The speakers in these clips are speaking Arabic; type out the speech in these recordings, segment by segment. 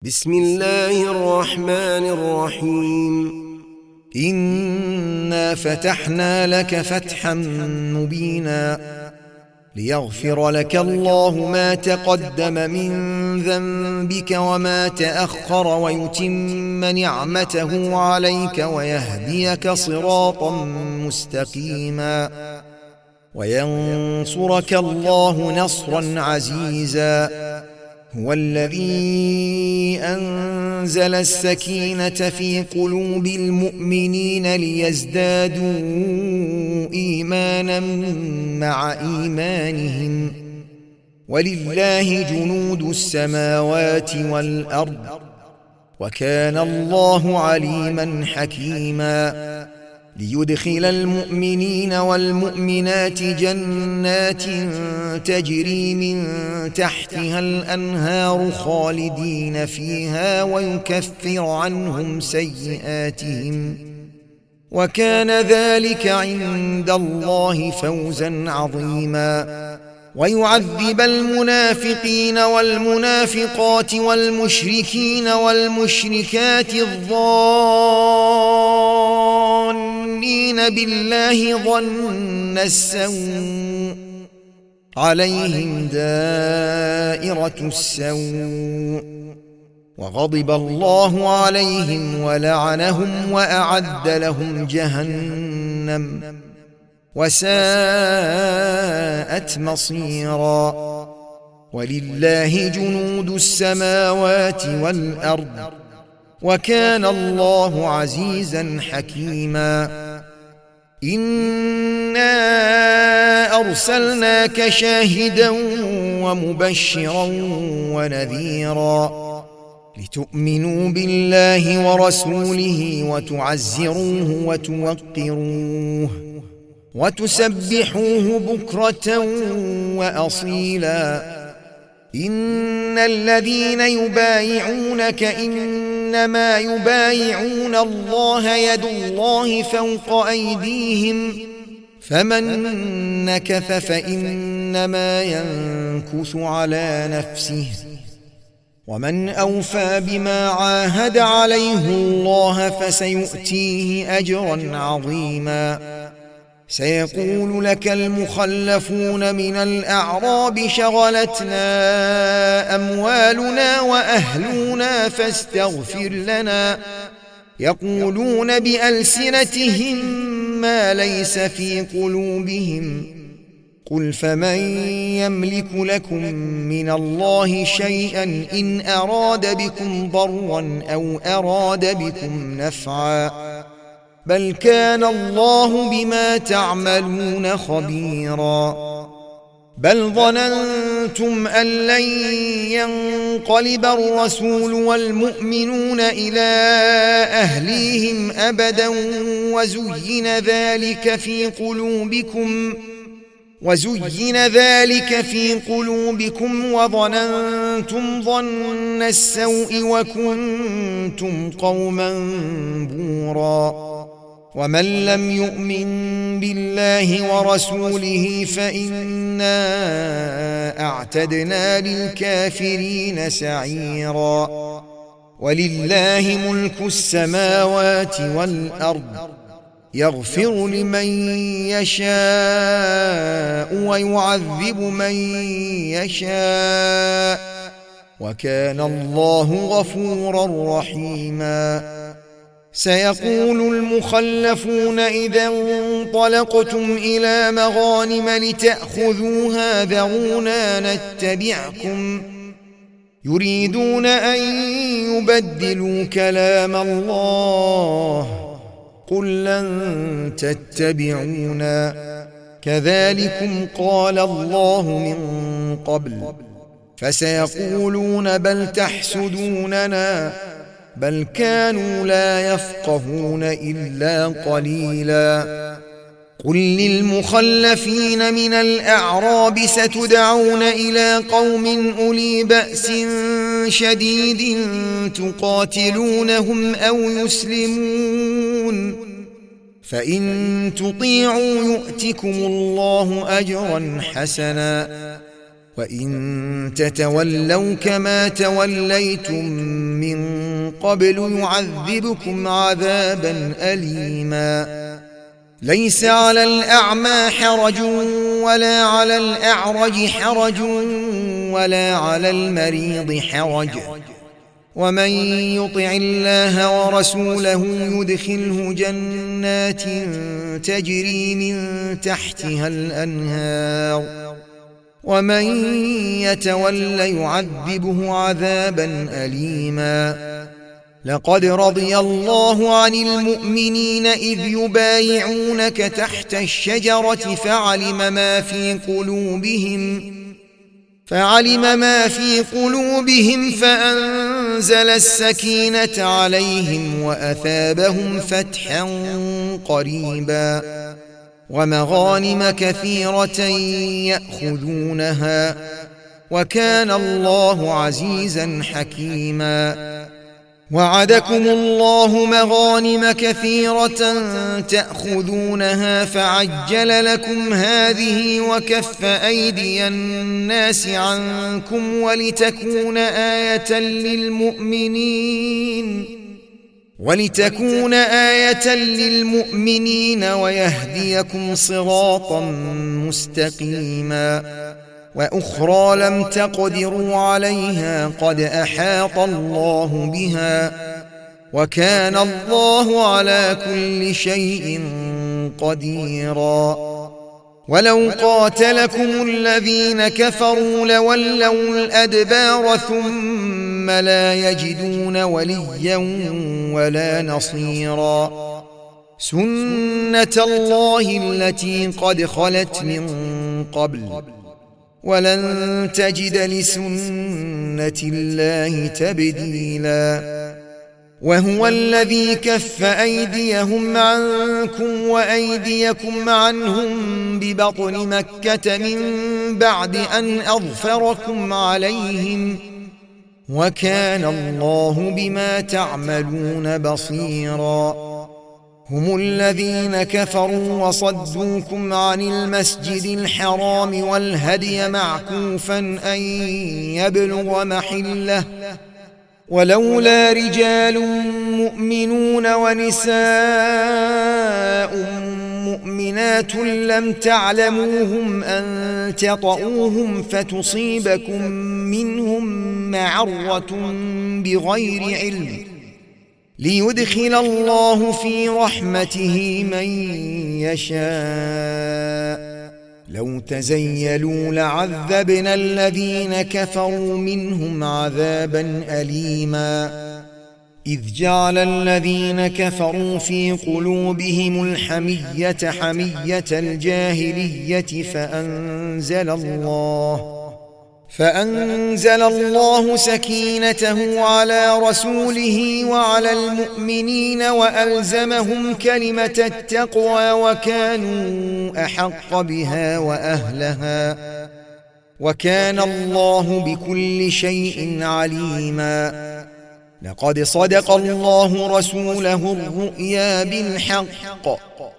بسم الله الرحمن الرحيم. إنا فتحنا لك فتحا مبينا ليغفر لك الله ما تقدم من ذنبك وما تأخر ويتم نعمته عليك ويهديك صراطا مستقيما وينصرك الله نصرا عزيزا. هو الذي أنزل السكينة في قلوب المؤمنين ليزدادوا إيمانا مع إيمانهم ولله جنود السماوات والأرض وكان الله عليما حكيما. ليدخل المؤمنين والمؤمنات جنات تجري من تحتها الأنهار خالدين فيها ويكفر عنهم سيئاتهم وكان ذلك عند الله فوزا عظيما. ويعذب المنافقين والمنافقات والمشركين والمشركات الظانين بالله ظن السوء عليهم دائرة السوء وغضب الله عليهم ولعنهم وأعد لهم جهنم وساءت مصيرا. ولله جنود السماوات والأرض وكان الله عزيزا حكيما. إنا أرسلناك شاهدا ومبشرا ونذيرا لتؤمنوا بالله ورسوله وتعزروه وتوقروه وتسبحوه بكرة وأصيلا. إن الذين يبايعونك إنما يبايعون الله يد الله فوق أيديهم فمن نكث فإنما ينكث على نفسه ومن أوفى بما عاهد عليه الله فسيؤتيه أجرا عظيما. سيقول لك المخلفون من الأعراب شغلتنا أموالنا وأهلنا فاستغفر لنا يقولون بألسنتهم ما ليس في قلوبهم قل فمن يملك لكم من الله شيئا إن أراد بكم ضرا أو أراد بكم نفعا بل كان الله بما تعملون خبيرا. بل ظننتم أن لن ينقلب الرسول والمؤمنون إلى أهليهم أبدا وزين ذلك في قلوبكم وظننتم ظن السوء وكنتم قوما بورا. ومن لم يؤمن بالله ورسوله فإنا أعتدنا للكافرين سعيرا. ولله ملك السماوات والأرض يغفر لمن يشاء ويعذب من يشاء وكان الله غفورا رحيما. سيقول المخلفون إذا انطلقتم إلى مغانم لتأخذوها ذرونا نتبعكم يريدون أن يبدلوا كلام الله قل لن تتبعونا كذلكم قال الله من قبل فسيقولون بل تحسدوننا بل كانوا لا يفقهون إلا قليلا. قل للمخلفين من الأعراب ستدعون إلى قوم أولي بأس شديد تقاتلونهم أو يسلمون فإن تطيعوا يؤتكم الله أجرا حسنا وإن تتولوا كما توليتم من قبل يعذبكم عذابا أليما ليس على الأعمى حرج ولا على الأعرج حرج ولا على المريض حرج ومن يطع الله ورسوله يدخله جنات تجري من تحتها الأنهار ومن يتول يعذبه عذابا أليما لقد رضي الله عن المؤمنين إذ يبايعونك تحت الشجرة فعلم ما في قلوبهم فأنزل السكينة عليهم وأثابهم فتحا قريبا ومغانم كثيرة يأخذونها وكان الله عزيزا حكيما وعدكم الله مغانم كثيرة تأخذونها فعجل لكم هذه وكف أيدي الناس عنكم ولتكون آية للمؤمنين ويهديكم صراطا مستقيما وأخرى لم تقدروا عليها قد أحاط الله بها وكان الله على كل شيء قديرا ولو قاتلكم الذين كفروا لولوا الأدبار ثم لا يجدون وليا ولا نصيرا سنة الله التي قد خلت من قبل ولن تجد لسنة الله تبديلا وهو الذي كف أيديهم عنكم وأيديكم عنهم ببطن مكة من بعد أن أظفركم عليهم وكان الله بما تعملون بصيرا هم الذين كفروا وصدوكم عن المسجد الحرام والهدي معكوفا أن يبلغ محله ولولا رجال مؤمنون ونساء مؤمنات لم تعلموهم أن تطؤوهم فتصيبكم منهم معرة بغير علم ليدخل الله في رحمته من يشاء لو تزيلوا لعذبنا الذين كفروا منهم عذابا أليما إذ جعل الذين كفروا في قلوبهم الحمية حمية الجاهلية فأنزل الله سكينته على رسوله وعلى المؤمنين وألزمهم كلمة التقوى وكانوا أحق بها وأهلها وكان الله بكل شيء عليما لقد صدق الله رسوله الرؤيا بالحق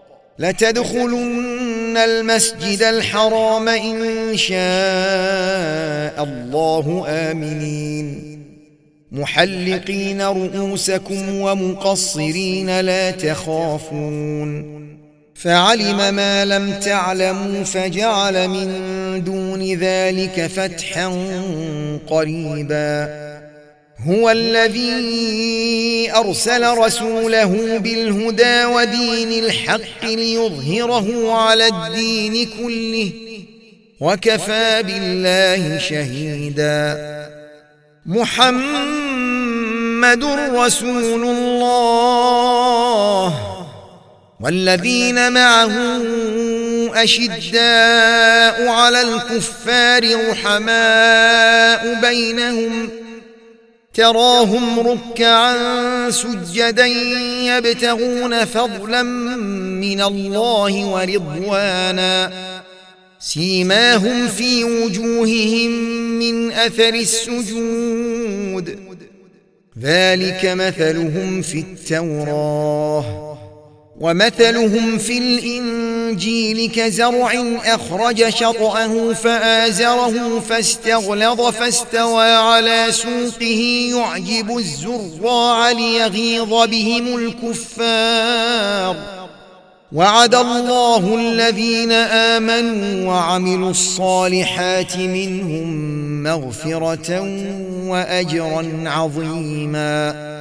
لتدخلن المسجد الحرام إن شاء الله آمنين محلقين رؤوسكم ومقصرين لا تخافون فعلم ما لم تعلموا فجعل من دون ذلك فتحا قريبا هو الذي أرسل رسوله بالهدى ودين الحق ليظهره على الدين كله وكفى بالله شهيدا محمد رسول الله والذين معه أشداء على الكفار رحماء بينهم تراهم ركعا سجدا يبتغون فضلا من الله ورضوانا سيماهم في وجوههم من أثر السجود ذلك مثلهم في التوراة ومثلهم في الإنجيل كزرع أخرج شطأه فآزره فاستغلظ فاستوى على سوقه يعجب الزراع ليغيظ بهم الكفار. وعد الله الذين آمنوا وعملوا الصالحات منهم مغفرة وأجرا عظيما.